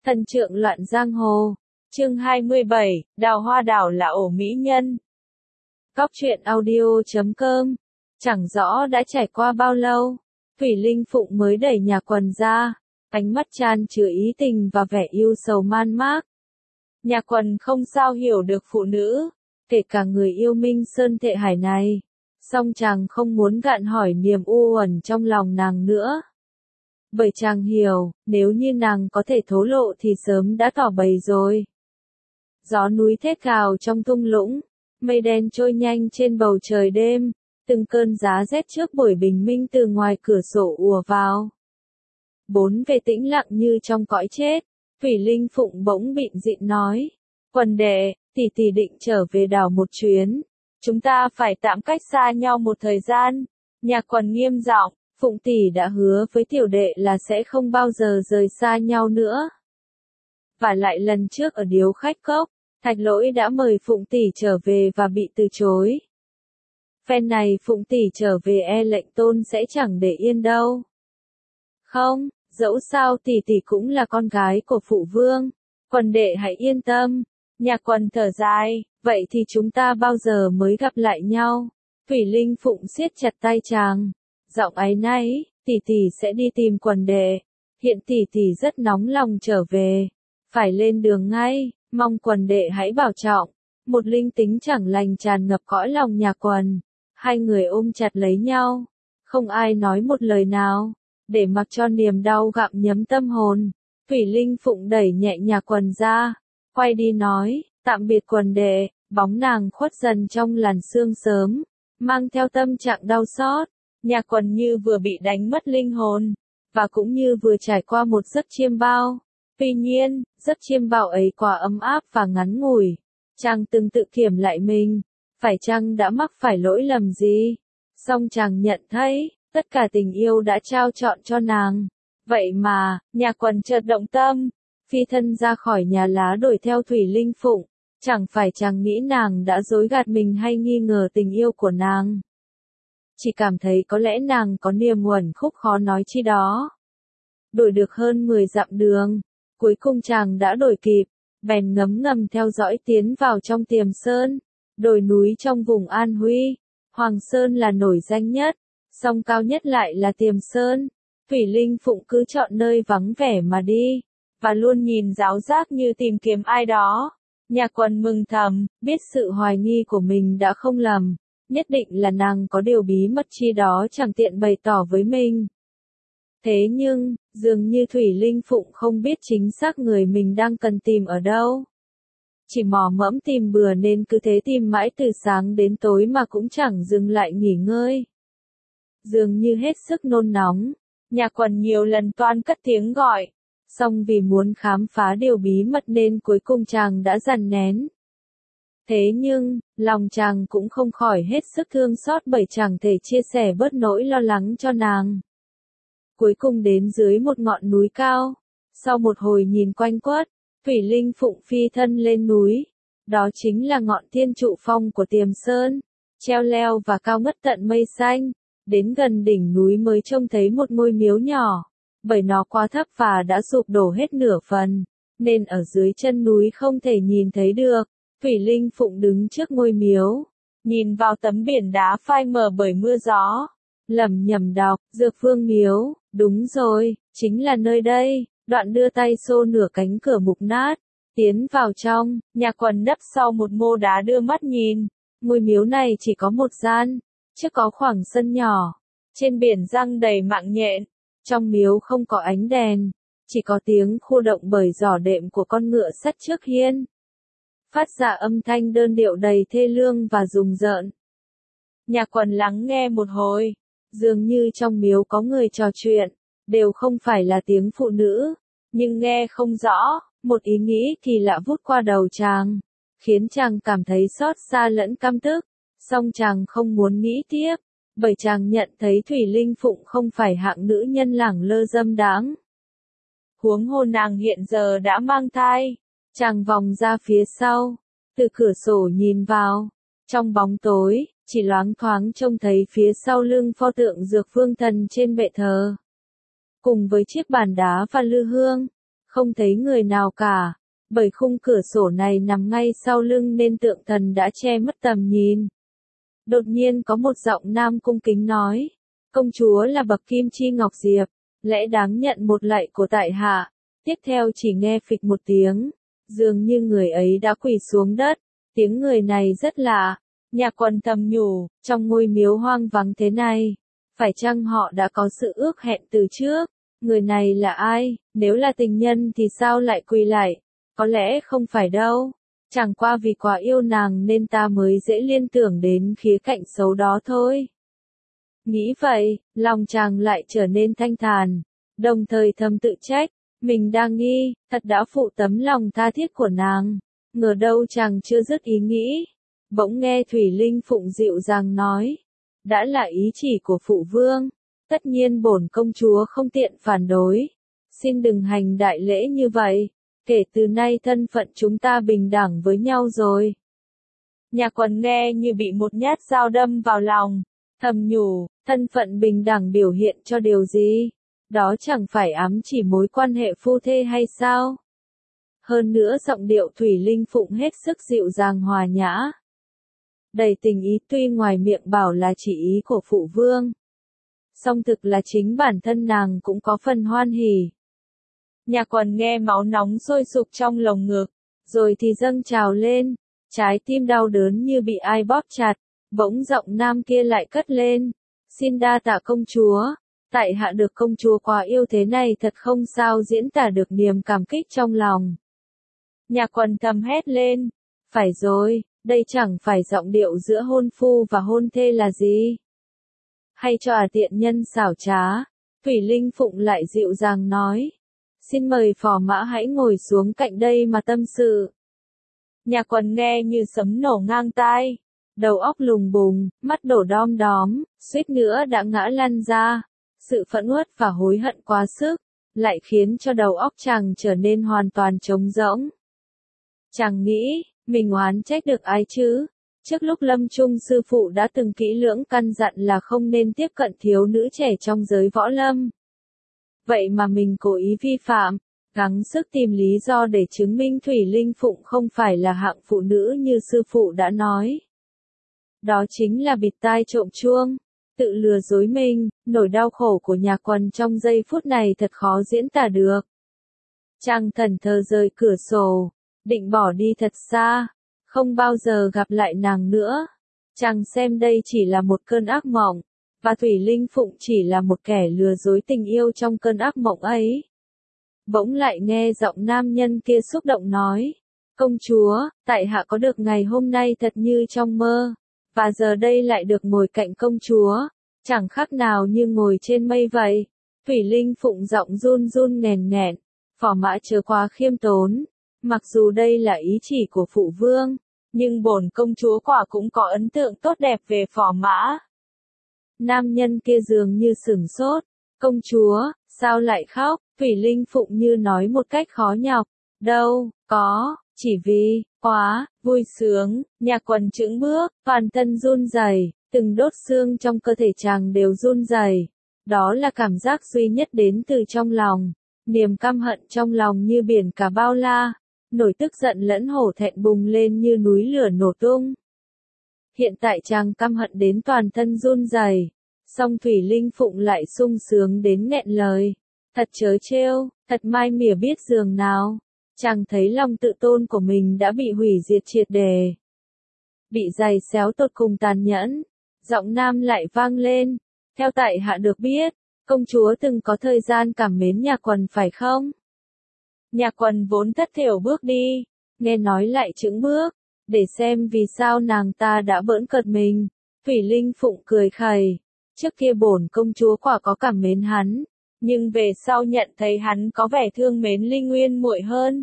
Thần trượng loạn giang hồ. Chương 27, Đào Hoa Đảo là ổ mỹ nhân. Cóc truyện audio.com. Chẳng rõ đã trải qua bao lâu, Thủy Linh Phụng mới đẩy nhà quần ra, ánh mắt tràn chứa ý tình và vẻ yêu sầu man mác. Nhà quần không sao hiểu được phụ nữ, kể cả người yêu Minh Sơn Thệ Hải này, song chàng không muốn gạn hỏi niềm u uẩn trong lòng nàng nữa. Bởi chàng hiểu, nếu như nàng có thể thổ lộ thì sớm đã tỏ bày rồi. Gió núi thét gào trong thung lũng, mây đen trôi nhanh trên bầu trời đêm, từng cơn giá rét trước buổi bình minh từ ngoài cửa sổ ùa vào. Bốn về tĩnh lặng như trong cõi chết, Thủy Linh Phụng bỗng bịn dịn nói, quần đệ, tỷ định trở về đảo một chuyến, chúng ta phải tạm cách xa nhau một thời gian. Nhà quần nghiêm giọng, Phụng tỷ đã hứa với tiểu đệ là sẽ không bao giờ rời xa nhau nữa. Và lại lần trước ở điếu khách cốc, Thạch Lỗi đã mời Phụng tỷ trở về và bị từ chối. Phen này Phụng tỷ trở về e lệnh tôn sẽ chẳng để yên đâu. Không, dẫu sao tỷ cũng là con gái của phụ vương, quần đệ hãy yên tâm. Nhà quần thở dài, vậy thì chúng ta bao giờ mới gặp lại nhau? Thủy Linh Phụng siết chặt tay chàng, giọng áy náy, tỷ sẽ đi tìm quần đệ. Hiện tỷ rất nóng lòng trở về, phải lên đường ngay, mong quần đệ hãy bảo trọng. Một linh tính chẳng lành tràn ngập cõi lòng nhà quần, hai người ôm chặt lấy nhau, không ai nói một lời nào, để mặc cho niềm đau gặm nhấm tâm hồn. Thủy Linh Phụng đẩy nhẹ nhà quần ra, quay đi nói, tạm biệt quần đệ. Bóng nàng khuất dần trong làn sương sớm, mang theo tâm trạng đau xót. Nhà quần như vừa bị đánh mất linh hồn, và cũng như vừa trải qua một giấc chiêm bao. Tuy nhiên, giấc chiêm bao ấy quá ấm áp và ngắn ngủi. Chàng từng tự kiểm lại mình, phải chăng đã mắc phải lỗi lầm gì? Song chàng nhận thấy, tất cả tình yêu đã trao trọn cho nàng. Vậy mà, nhà quần chợt động tâm, phi thân ra khỏi nhà lá đuổi theo Thủy Linh Phụng. Chẳng phải chàng nghĩ nàng đã dối gạt mình hay nghi ngờ tình yêu của nàng. Chỉ cảm thấy có lẽ nàng có niềm uẩn khúc khó nói chi đó. Đuổi được hơn 10 dặm đường, cuối cùng chàng đã đuổi kịp, bèn ngấm ngầm theo dõi tiến vào trong Tiềm Sơn, đồi núi trong vùng An Huy. Hoàng Sơn là nổi danh nhất, song cao nhất lại là Tiềm Sơn. Thủy Linh Phụng cứ chọn nơi vắng vẻ mà đi, và luôn nhìn giáo giác như tìm kiếm ai đó. Nhà quần mừng thầm, biết sự hoài nghi của mình đã không lầm, nhất định là nàng có điều bí mật chi đó chẳng tiện bày tỏ với mình. Thế nhưng, dường như Thủy Linh Phụng không biết chính xác người mình đang cần tìm ở đâu. Chỉ mò mẫm tìm bừa nên cứ thế tìm mãi từ sáng đến tối mà cũng chẳng dừng lại nghỉ ngơi. Dường như hết sức nôn nóng, nhà quần nhiều lần toan cất tiếng gọi. Song vì muốn khám phá điều bí mật nên cuối cùng chàng đã dằn nén. Thế nhưng, lòng chàng cũng không khỏi hết sức thương xót bởi chẳng thể chia sẻ bớt nỗi lo lắng cho nàng. Cuối cùng đến dưới một ngọn núi cao, sau một hồi nhìn quanh quất, Thủy Linh Phụng phi thân lên núi. Đó chính là ngọn Thiên Trụ Phong của Tiềm Sơn, treo leo và cao ngất tận mây xanh. Đến gần đỉnh núi mới trông thấy một ngôi miếu nhỏ. Bởi nó quá thấp và đã sụp đổ hết nửa phần, nên ở dưới chân núi không thể nhìn thấy được. Thủy Linh Phụng đứng trước ngôi miếu, nhìn vào tấm biển đá phai mờ bởi mưa gió, lẩm nhẩm đọc, Dược Vương Miếu, đúng rồi, chính là nơi đây. Đoạn đưa tay xô nửa cánh cửa mục nát, tiến vào trong. Nhà quần nấp sau một mô đá đưa mắt nhìn. Ngôi miếu này chỉ có một gian, trước có khoảng sân nhỏ, trên biển răng đầy mạng nhện. Trong miếu không có ánh đèn, chỉ có tiếng khô động bởi giỏ đệm của con ngựa sắt trước hiên. Phát ra âm thanh đơn điệu đầy thê lương và rùng rợn. Nhà quần lắng nghe một hồi, dường như trong miếu có người trò chuyện, đều không phải là tiếng phụ nữ, nhưng nghe không rõ. Một ý nghĩ kỳ lạ vút qua đầu chàng, khiến chàng cảm thấy xót xa lẫn căm tức, song chàng không muốn nghĩ tiếp. Bởi chàng nhận thấy Thủy Linh Phụng không phải hạng nữ nhân lẳng lơ dâm đãng. Huống hồ nàng hiện giờ đã mang thai. Chàng vòng ra phía sau, từ cửa sổ nhìn vào. Trong bóng tối, chỉ loáng thoáng trông thấy phía sau lưng pho tượng Dược Vương Thần trên bệ thờ. Cùng với chiếc bàn đá và lư hương. không thấy người nào cả, bởi khung cửa sổ này nằm ngay sau lưng nên tượng thần đã che mất tầm nhìn. Đột nhiên có một giọng nam cung kính nói, công chúa là bậc kim chi ngọc diệp, lẽ đáng nhận một lạy của tại hạ. Tiếp theo chỉ nghe phịch một tiếng, dường như người ấy đã quỳ xuống đất, tiếng người này rất lạ. Nhạc Quần thầm nhủ, trong ngôi miếu hoang vắng thế này, phải chăng họ đã có sự ước hẹn từ trước? Người này là ai? Nếu là tình nhân thì sao lại quỳ lại? Có lẽ không phải đâu. Chẳng qua vì quá yêu nàng nên ta mới dễ liên tưởng đến khía cạnh xấu đó thôi. Nghĩ vậy, lòng chàng lại trở nên thanh thản, đồng thời thầm tự trách, mình đang nghi, thật đã phụ tấm lòng tha thiết của nàng. Ngờ đâu chàng chưa dứt ý nghĩ. Bỗng nghe Thủy Linh Phụng dịu dàng nói, đã là ý chỉ của phụ vương, tất nhiên bổn công chúa không tiện phản đối. Xin đừng hành đại lễ như vậy, kể từ nay thân phận chúng ta bình đẳng với nhau rồi. Nhạc Quần nghe như bị một nhát dao đâm vào lòng, thầm nhủ, thân phận bình đẳng biểu hiện cho điều gì? Đó chẳng phải ám chỉ mối quan hệ phu thê hay sao? Hơn nữa giọng điệu Thủy Linh Phụng hết sức dịu dàng hòa nhã, đầy tình ý, tuy ngoài miệng bảo là chỉ ý của phụ vương, song thực là chính bản thân nàng cũng có phần hoan hỉ. Nhạc Quần nghe máu nóng sôi sục trong lồng ngực, rồi thì dâng trào lên, trái tim đau đớn như bị ai bóp chặt. Bỗng giọng nam kia lại cất lên, xin đa tạ công chúa, tại hạ được công chúa quá yêu thế này thật không sao diễn tả được niềm cảm kích trong lòng. Nhạc Quần thầm hét lên, phải rồi, đây chẳng phải giọng điệu giữa hôn phu và hôn thê là gì? Hay cho tiện nhân xảo trá? Thủy Linh Phụng lại dịu dàng nói, xin mời phò mã hãy ngồi xuống cạnh đây mà tâm sự. Nhạc Quần nghe như sấm nổ ngang tai, đầu óc lùng bùng, mắt đổ đom đóm, suýt nữa đã ngã lăn ra. Sự phẫn uất và hối hận quá sức, lại khiến cho đầu óc chàng trở nên hoàn toàn trống rỗng. Chàng nghĩ, mình oán trách được ai chứ? Trước lúc lâm chung sư phụ đã từng kỹ lưỡng căn dặn là không nên tiếp cận thiếu nữ trẻ trong giới võ lâm. Vậy mà mình cố ý vi phạm, gắng sức tìm lý do để chứng minh Thủy Linh Phụng không phải là hạng phụ nữ như sư phụ đã nói. Đó chính là bịt tai trộm chuông, tự lừa dối mình. Nỗi đau khổ của Nhạc Quần trong giây phút này thật khó diễn tả được. Chàng thẫn thờ rời cửa sổ, định bỏ đi thật xa, không bao giờ gặp lại nàng nữa. Chàng xem đây chỉ là một cơn ác mộng, và Thủy Linh Phụng chỉ là một kẻ lừa dối tình yêu trong cơn ác mộng ấy. Bỗng lại nghe giọng nam nhân kia xúc động nói, công chúa, tại hạ có được ngày hôm nay thật như trong mơ, và giờ đây lại được ngồi cạnh công chúa, chẳng khác nào như ngồi trên mây vậy. Thủy Linh Phụng giọng run run nghẹn nghẹn, phò mã chớ quá khiêm tốn, mặc dù đây là ý chỉ của phụ vương, nhưng bổn công chúa quả cũng có ấn tượng tốt đẹp về phò mã. Nam nhân kia dường như sửng sốt, công chúa, sao lại khóc? Thủy Linh Phụng như nói một cách khó nhọc, đâu, có, chỉ vì, quá, vui sướng. Nhạc Quần chững bước, toàn thân run rẩy, từng đốt xương trong cơ thể chàng đều run rẩy. Đó là cảm giác duy nhất đến từ trong lòng, niềm căm hận trong lòng như biển cả bao la, nỗi tức giận lẫn hổ thẹn bùng lên như núi lửa nổ tung. Hiện tại chàng căm hận đến toàn thân run rẩy, song Thủy Linh Phụng lại sung sướng đến nghẹn lời. Thật trớ trêu, thật mai mỉa biết giường nào. Chàng thấy lòng tự tôn của mình đã bị hủy diệt triệt đề, bị giày xéo tột cùng tàn nhẫn. Giọng nam lại vang lên, theo tại hạ được biết, công chúa từng có thời gian cảm mến Nhạc Quần phải không? Nhạc Quần vốn thất thểu bước đi, nghe nói lại chững bước, để xem vì sao nàng ta đã bỡn cợt mình. Thủy Linh Phụng cười khẩy, trước kia bổn công chúa quả có cảm mến hắn, nhưng về sau nhận thấy hắn có vẻ thương mến Linh Nguyên muội hơn.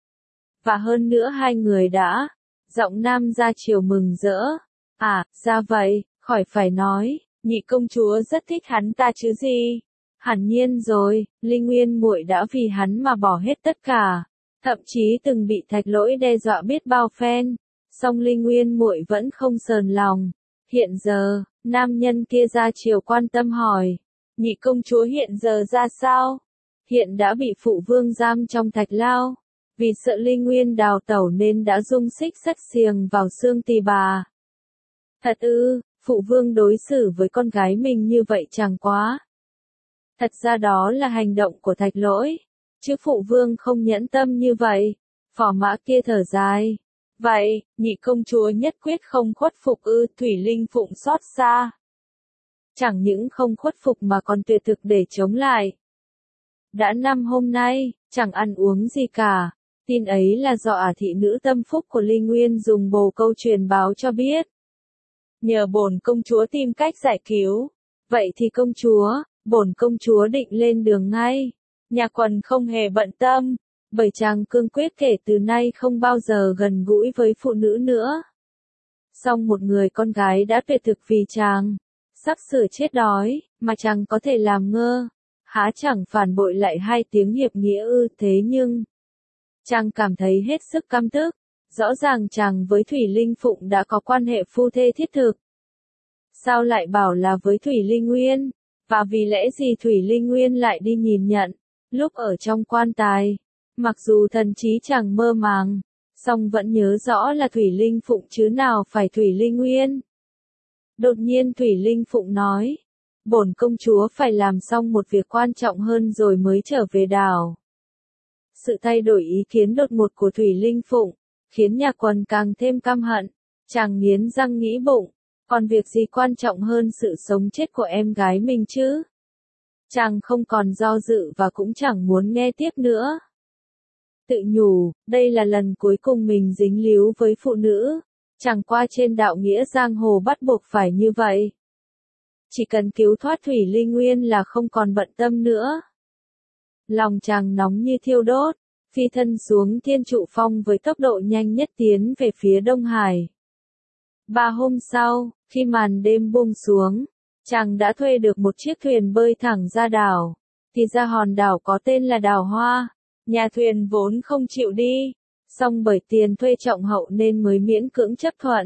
Và hơn nữa hai người đã, giọng nam ra chiều mừng rỡ. À, ra vậy, khỏi phải nói, nhị công chúa rất thích hắn ta chứ gì. Hẳn nhiên rồi, Linh Nguyên muội đã vì hắn mà bỏ hết tất cả, thậm chí từng bị Thạch Lỗi đe dọa biết bao phen, song Linh Nguyên muội vẫn không sờn lòng. Hiện giờ, nam nhân kia ra chiều quan tâm hỏi, nhị công chúa hiện giờ ra sao? hiện đã bị phụ vương giam trong thạch lao. Vì sợ Ly Nguyên đào tẩu nên đã dung xích sắt xiềng vào xương tỳ bà. Thật ư, phụ vương đối xử với con gái mình như vậy chẳng quá. Thật ra đó là hành động của Thạch Lỗi, chứ phụ vương không nhẫn tâm như vậy. Phò mã kia thở dài. Vậy, nhị công chúa nhất quyết không khuất phục ư? Thủy Linh Phụng xót xa. Chẳng những không khuất phục mà còn tuyệt thực để chống lại. Đã 5 hôm nay, chẳng ăn uống gì cả. Tin ấy là do ả thị nữ tâm phúc của Ly Nguyên dùng bồ câu truyền báo cho biết. Nhờ bổn công chúa tìm cách giải cứu. Vậy thì công chúa, bổn công chúa định lên đường ngay. Nhà Quần không hề bận tâm, bởi chàng cương quyết kể từ nay không bao giờ gần gũi với phụ nữ nữa. Song một người con gái đã tuyệt thực vì chàng, sắp sửa chết đói, mà chàng có thể làm ngơ. Há chẳng phản bội lại 2 tiếng hiệp nghĩa ư? Thế nhưng, chàng cảm thấy hết sức căm tức. Rõ ràng chàng với Thủy Linh Phụng đã có quan hệ phu thê thiết thực. Sao lại bảo là với Thủy Linh Nguyên? Và vì lẽ gì Thủy Linh Nguyên lại đi nhìn nhận, lúc ở trong quan tài? Mặc dù thần trí chàng mơ màng, song vẫn nhớ rõ là Thủy Linh Phụng chứ nào phải Thủy Linh Nguyên. Đột nhiên Thủy Linh Phụng nói, bổn công chúa phải làm xong một việc quan trọng hơn rồi mới trở về đảo. Sự thay đổi ý kiến đột ngột của Thủy Linh Phụng khiến Nhà Quần càng thêm căm hận. Chàng nghiến răng nghĩ bụng, còn việc gì quan trọng hơn sự sống chết của em gái mình chứ? Chàng không còn do dự và cũng chẳng muốn nghe tiếp nữa. Tự nhủ, đây là lần cuối cùng mình dính líu với phụ nữ, chẳng qua trên đạo nghĩa giang hồ bắt buộc phải như vậy. Chỉ cần cứu thoát Thủy Linh Nguyên là không còn bận tâm nữa. Lòng chàng nóng như thiêu đốt, phi thân xuống Thiên Trụ Phong với tốc độ nhanh nhất tiến về phía Đông Hải. 3 hôm sau, khi màn đêm buông xuống, chàng đã thuê được một chiếc thuyền bơi thẳng ra đảo. Thì ra hòn đảo có tên là Đảo Hoa. Nhà thuyền vốn không chịu đi, song bởi tiền thuê trọng hậu nên mới miễn cưỡng chấp thuận.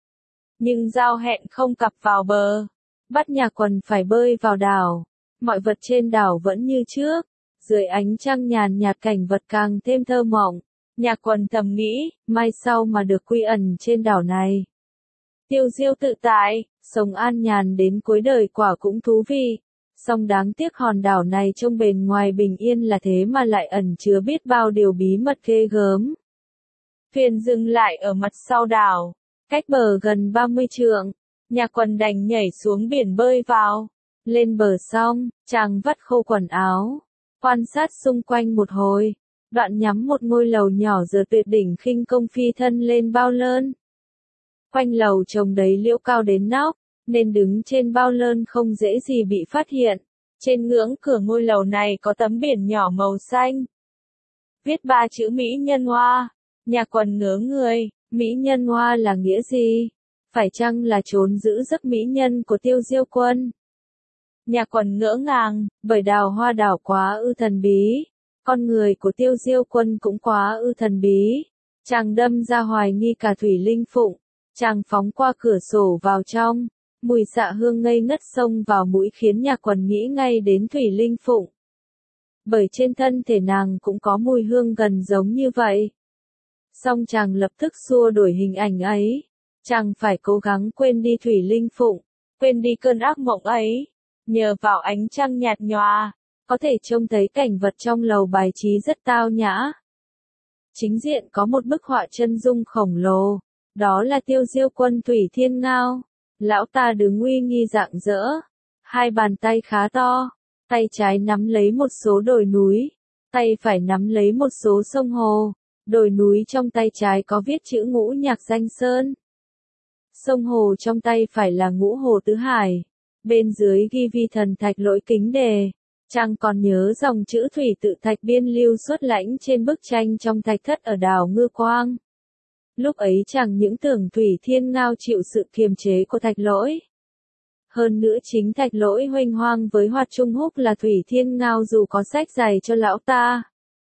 Nhưng giao hẹn không cập vào bờ, bắt Nhà Quần phải bơi vào đảo. Mọi vật trên đảo vẫn như trước, dưới ánh trăng nhàn nhạt cảnh vật càng thêm thơ mộng. Nhà Quần thầm nghĩ, mai sau mà được quy ẩn trên đảo này, tiêu diêu tự tại, sống an nhàn đến cuối đời quả cũng thú vị. Song đáng tiếc hòn đảo này trông bền ngoài bình yên là thế mà lại ẩn chứa biết bao điều bí mật ghê gớm. Thuyền dừng lại ở mặt sau đảo, cách bờ gần 30 trượng. Nhà Quần đành nhảy xuống biển bơi vào. Lên bờ xong, chàng vắt khô quần áo, quan sát xung quanh một hồi, đoạn nhắm một ngôi lầu nhỏ giờ tuyệt đỉnh khinh công phi thân lên bao lơn. Quanh lầu trồng đầy liễu cao đến nóc, nên đứng trên bao lơn không dễ gì bị phát hiện. Trên ngưỡng cửa ngôi lầu này có tấm biển nhỏ màu xanh, viết 3 chữ Mỹ Nhân Hoa. Nhà Quần ngớ người, Mỹ Nhân Hoa là nghĩa gì? Phải chăng là trốn giữ giấc mỹ nhân của Tiêu Diêu Quân? Nhà Quần ngỡ ngàng, bởi Đào Hoa đảo quá ư thần bí, con người của Tiêu Diêu Quân cũng quá ư thần bí. Chàng đâm ra hoài nghi cả Thủy Linh Phụng. Chàng phóng qua cửa sổ vào trong, mùi xạ hương ngây ngất xông vào mũi khiến Nhà Quần nghĩ ngay đến Thủy Linh Phụng. Bởi trên thân thể nàng cũng có mùi hương gần giống như vậy. Song chàng lập tức xua đuổi hình ảnh ấy. Chàng phải cố gắng quên đi Thủy Linh Phụng, quên đi cơn ác mộng ấy. Nhờ vào ánh trăng nhạt nhòa, có thể trông thấy cảnh vật trong lầu bài trí rất tao nhã. Chính diện có một bức họa chân dung khổng lồ, đó là Tiêu Diêu Quân Thủy Thiên Ngao. Lão ta đứng uy nghi rạng rỡ, 2 bàn tay khá to, tay trái nắm lấy một số đồi núi, tay phải nắm lấy một số sông hồ. Đồi núi trong tay trái có viết chữ Ngũ Nhạc Danh Sơn. Sông hồ trong tay phải là Ngũ Hồ Tứ Hải. Bên dưới ghi Vi Thần Thạch Lỗi Kính Đề. Chàng còn nhớ dòng chữ Thủy Tự Thạch Biên Lưu Xuất Lãnh trên bức tranh trong thạch thất ở đảo Ngư Quang. Lúc ấy chàng những tưởng Thủy Thiên Ngao chịu sự kiềm chế của Thạch Lỗi. Hơn nữa chính Thạch Lỗi huênh hoang với Hoạt Trung Húc là Thủy Thiên Ngao dù có sách giày cho lão ta,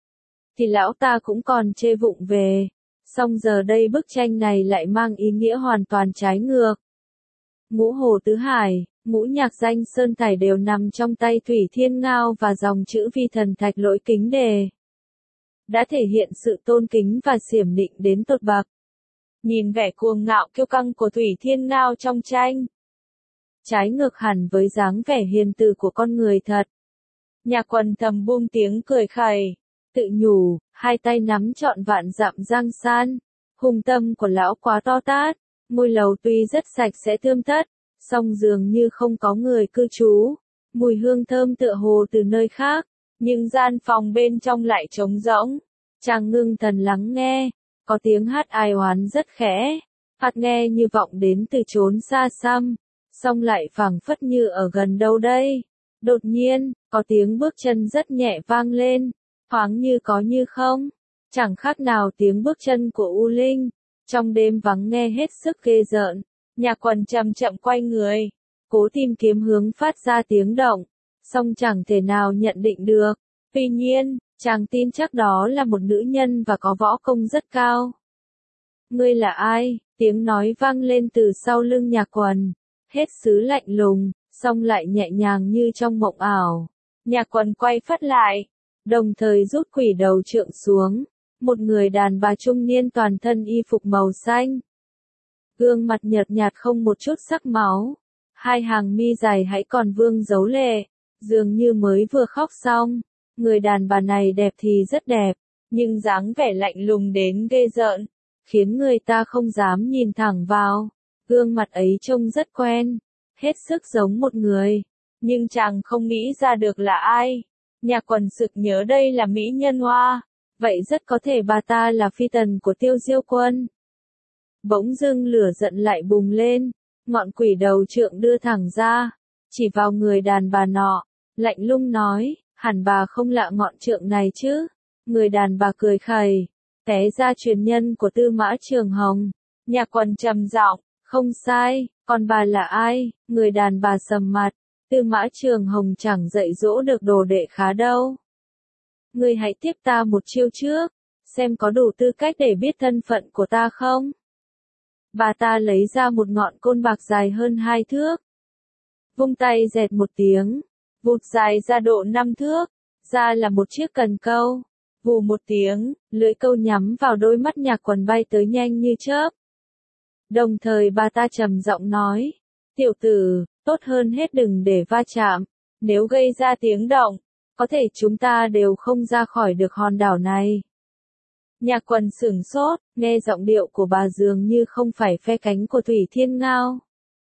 thì lão ta cũng còn chê vụng về. Song giờ đây bức tranh này lại mang ý nghĩa hoàn toàn trái ngược. Ngũ Hồ Tứ Hải, ngũ nhạc danh sơn thải đều nằm trong tay Thủy Thiên Ngao và dòng chữ vi thần thạch lỗi kính đề. Đã thể hiện sự tôn kính và xiểm định đến tột bậc. Nhìn vẻ cuồng ngạo kiêu căng của Thủy Thiên Ngao trong tranh. Trái ngược hẳn với dáng vẻ hiền từ của con người thật. Nhạc Quần thầm buông tiếng cười khẩy, tự nhủ, hai tay nắm trọn vạn dặm giang san. Hùng tâm của lão quá to tát, ngôi lầu tuy rất sạch sẽ tươm tất, song dường như không có người cư trú. Mùi hương thơm tựa hồ từ nơi khác, nhưng gian phòng bên trong lại trống rỗng. Chàng ngưng thần lắng nghe, có tiếng hát ai oán rất khẽ, phát nghe như vọng đến từ chốn xa xăm, song lại phảng phất như ở gần đâu đây. Đột nhiên, có tiếng bước chân rất nhẹ vang lên, thoáng như có như không, chẳng khác nào tiếng bước chân của U Linh. Trong đêm vắng nghe hết sức ghê rợn, Nhạc Quần chậm chậm quay người, cố tìm kiếm hướng phát ra tiếng động, song chẳng thể nào nhận định được. Tuy nhiên, chàng tin chắc đó là một nữ nhân và có võ công rất cao. Ngươi là ai? Tiếng nói vang lên từ sau lưng Nhạc Quần, hết sức lạnh lùng, song lại nhẹ nhàng như trong mộng ảo. Nhạc Quần quay phắt lại, đồng thời rút quỷ đầu trượng xuống. Một người đàn bà trung niên toàn thân y phục màu xanh. Gương mặt nhợt nhạt không một chút sắc máu. Hai hàng mi dài hãy còn vương dấu lệ, dường như mới vừa khóc xong. Người đàn bà này đẹp thì rất đẹp, nhưng dáng vẻ lạnh lùng đến ghê rợn, khiến người ta không dám nhìn thẳng vào. Gương mặt ấy trông rất quen, hết sức giống một người, nhưng chàng không nghĩ ra được là ai. Nhạc Quần sực nhớ đây là mỹ nhân Hoa. Vậy rất có thể bà ta là phi tần của Tiêu Diêu Quân. Bỗng dưng lửa giận lại bùng lên, ngọn quỷ đầu trượng đưa thẳng ra, chỉ vào người đàn bà nọ, lạnh lùng nói, hẳn bà không lạ ngọn trượng này chứ. Người đàn bà cười khẩy, té ra truyền nhân của Tư Mã Trường Hồng. Nhạc Quần trầm giọng, không sai, còn bà là ai? Người đàn bà sầm mặt, Tư Mã Trường Hồng chẳng dạy dỗ được đồ đệ khá đâu. Ngươi hãy tiếp ta một chiêu trước, xem có đủ tư cách để biết thân phận của ta không? Bà ta lấy ra một ngọn côn bạc dài hơn 2 thước. Vung tay dẹt một tiếng, vụt dài ra độ 5 thước, ra là một chiếc cần câu. Vù một tiếng, lưỡi câu nhắm vào đôi mắt Nhạc Quần bay tới nhanh như chớp. Đồng thời bà ta trầm giọng nói, tiểu tử, tốt hơn hết đừng để va chạm, nếu gây ra tiếng động, có thể chúng ta đều không ra khỏi được hòn đảo này. Nhạc Quần sửng sốt, nghe giọng điệu của bà dường như không phải phe cánh của Thủy Thiên Ngao.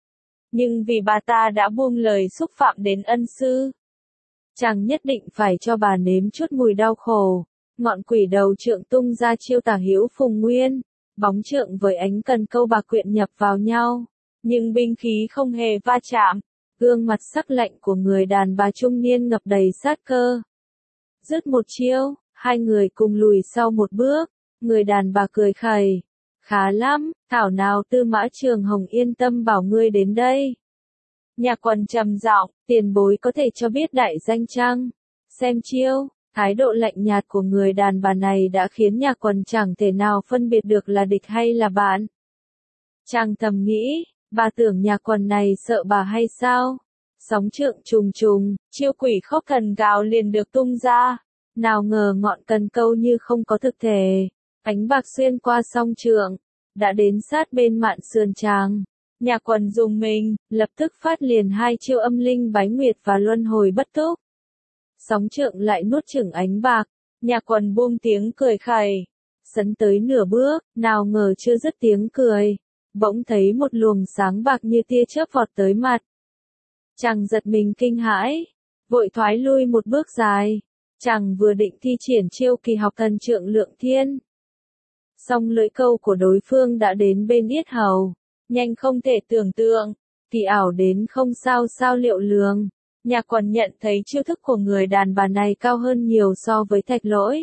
Nhưng vì bà ta đã buông lời xúc phạm đến ân sư, chàng nhất định phải cho bà nếm chút mùi đau khổ. Ngọn quỷ đầu trượng tung ra chiêu tả hữu phùng nguyên, bóng trượng với ánh cần câu bạc quyện nhập vào nhau, nhưng binh khí không hề va chạm. Gương mặt sắc lạnh của người đàn bà trung niên ngập đầy sát cơ. Dứt một chiêu, hai người cùng lùi sau một bước, người đàn bà cười khẩy. Khá lắm, thảo nào Tư Mã Trường Hồng yên tâm bảo ngươi đến đây. Nhạc Quần trầm giọng, tiền bối có thể cho biết đại danh chăng? Xem chiêu, thái độ lạnh nhạt của người đàn bà này đã khiến Nhạc Quần chẳng thể nào phân biệt được là địch hay là bạn. Chàng thầm nghĩ, bà tưởng Nhạc Quần này sợ bà hay sao? Sóng trượng trùng trùng, chiêu quỷ khóc thần gào liền được tung ra. Nào ngờ ngọn cần câu như không có thực thể, ánh bạc xuyên qua song trượng, đã đến sát bên mạn sườn chàng. Nhạc Quần dùng mình, lập tức phát liền hai chiêu âm linh bái nguyệt và luân hồi bất túc. Sóng trượng lại nuốt chửng ánh bạc, Nhạc Quần buông tiếng cười khẩy, sấn tới nửa bước, nào ngờ chưa dứt tiếng cười, bỗng thấy một luồng sáng bạc như tia chớp vọt tới mặt. Chàng giật mình kinh hãi, vội thoái lui một bước dài, chàng vừa định thi triển chiêu kỳ học thần trượng lượng thiên. Song lưỡi câu của đối phương đã đến bên yết hầu, nhanh không thể tưởng tượng, kỳ ảo đến không sao sao liệu lường. Nhạc Quần nhận thấy chiêu thức của người đàn bà này cao hơn nhiều so với Thạch Lỗi.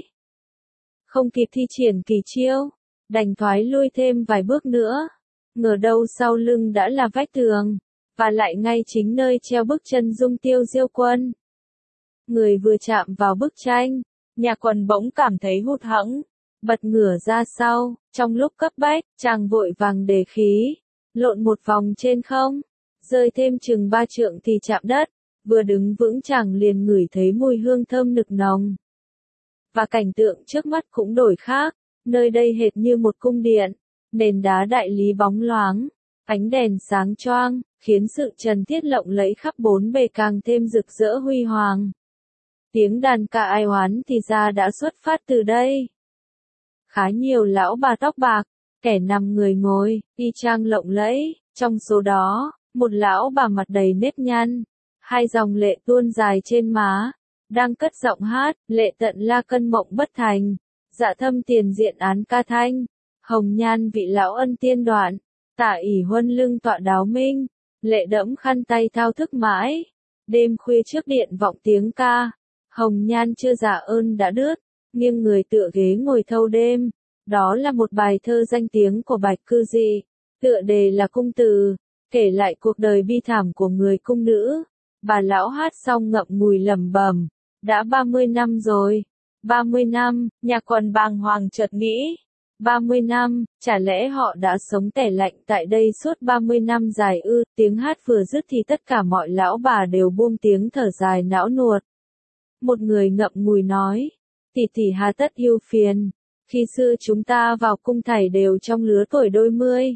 Không kịp thi triển kỳ chiêu, đành thoái lui thêm vài bước nữa, ngờ đâu sau lưng đã là vách tường, và lại ngay chính nơi treo bức chân dung Tiêu Diêu Quân. Người vừa chạm vào bức tranh, Nhạc Quần bỗng cảm thấy hụt hẫng, bật ngửa ra sau, trong lúc cấp bách, chàng vội vàng đề khí, lộn một vòng trên không, rơi thêm chừng 3 trượng thì chạm đất, vừa đứng vững chàng liền ngửi thấy mùi hương thơm nực nồng. Và cảnh tượng trước mắt cũng đổi khác, nơi đây hệt như một cung điện, nền đá đại lý bóng loáng, ánh đèn sáng choang, khiến sự trần thiết lộng lẫy khắp bốn bề càng thêm rực rỡ huy hoàng. Tiếng đàn ca ai oán thì ra đã xuất phát từ đây. Khá nhiều lão bà tóc bạc, kẻ nằm người ngồi, y chang lộng lẫy, trong số đó, một lão bà mặt đầy nếp nhăn, hai dòng lệ tuôn dài trên má, đang cất giọng hát, lệ tận la cân mộng bất thành, dạ thâm tiền diện án ca thanh, hồng nhan vị lão ân tiên đoạn, tả ỷ huân lưng tọa đáo minh, lệ đẫm khăn tay thao thức mãi, đêm khuya trước điện vọng tiếng ca, hồng nhan chưa dạ ơn đã đứt, nghiêng người tựa ghế ngồi thâu đêm. Đó là một bài thơ danh tiếng của Bạch Cư Dị, tựa đề là Cung Từ, kể lại cuộc đời bi thảm của người cung nữ. Bà lão hát xong ngậm ngùi lẩm bẩm, đã 30 năm rồi, 30 năm, Nhạc Quần bàng hoàng chợt nghĩ, 30 năm, chả lẽ họ đã sống tẻ lạnh tại đây suốt 30 năm dài ư? Tiếng hát vừa dứt thì tất cả mọi lão bà đều buông tiếng thở dài não nuột. Một người ngậm ngùi nói, tỷ tỷ hà tất ưu phiền. Khi xưa chúng ta vào cung thảy đều trong lứa tuổi đôi mươi.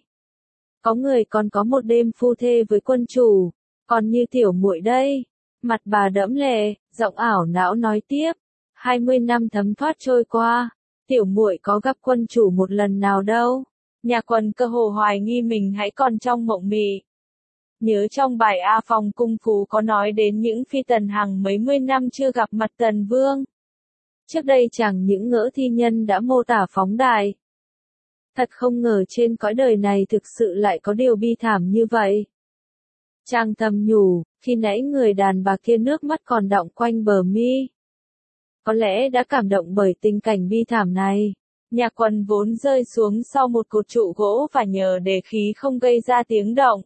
Có người còn có một đêm phu thê với quân chủ, còn như tiểu muội đây. Mặt bà đẫm lệ, giọng ảo não nói tiếp. 20 năm thấm thoát trôi qua, tiểu muội có gặp quân chủ một lần nào đâu. Nhạc Quần cơ hồ hoài nghi mình hãy còn trong mộng mị. Nhớ trong bài A Phòng Cung Phú có nói đến những phi tần hàng mấy mươi năm chưa gặp mặt tần vương. Trước đây chẳng những ngỡ thi nhân đã mô tả phóng đại. Thật không ngờ trên cõi đời này thực sự lại có điều bi thảm như vậy. Chàng thầm nhủ, khi nãy người đàn bà kia nước mắt còn đọng quanh bờ mi. Có lẽ đã cảm động bởi tình cảnh bi thảm này. Nhạc Quần vốn rơi xuống sau một cột trụ gỗ và nhờ để khí không gây ra tiếng động,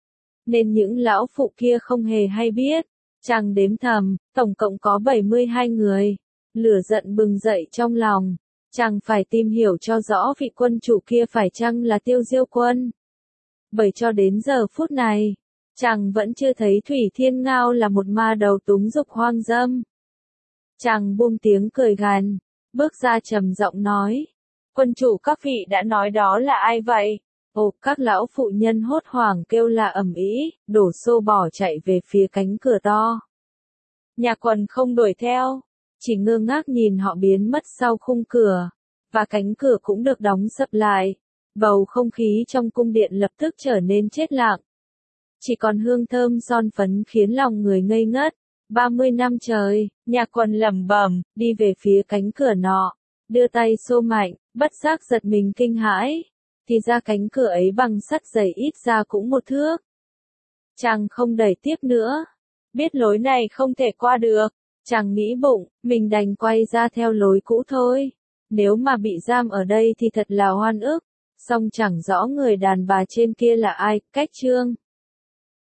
nên những lão phụ kia không hề hay biết. Chàng đếm thầm, tổng cộng có 72 người. Lửa giận bừng dậy trong lòng, chàng phải tìm hiểu cho rõ vị quân chủ kia phải chăng là Tiêu Diêu Quân. Bởi cho đến giờ phút này, chàng vẫn chưa thấy Thủy Thiên Ngao là một ma đầu túng dục hoang dâm. Chàng buông tiếng cười gằn, bước ra trầm giọng nói, quân chủ các vị đã nói đó là ai vậy? Ồ, các lão phụ nhân hốt hoảng kêu la ầm ĩ, đổ xô bỏ chạy về phía cánh cửa to. Nhạc Quần không đuổi theo, chỉ ngơ ngác nhìn họ biến mất sau khung cửa, và cánh cửa cũng được đóng sập lại. Bầu không khí trong cung điện lập tức trở nên chết lặng. Chỉ còn hương thơm son phấn khiến lòng người ngây ngất. 30 năm trời, Nhạc Quần lẩm bẩm, đi về phía cánh cửa nọ, đưa tay xô mạnh, bất giác giật mình kinh hãi. Thì ra cánh cửa ấy bằng sắt dày ít ra cũng 1 thước. Chàng không đẩy tiếp nữa, biết lối này không thể qua được. Chàng nghĩ bụng, mình đành quay ra theo lối cũ thôi. Nếu mà bị giam ở đây thì thật là oan ức. Song chẳng rõ người đàn bà trên kia là ai. Cách chương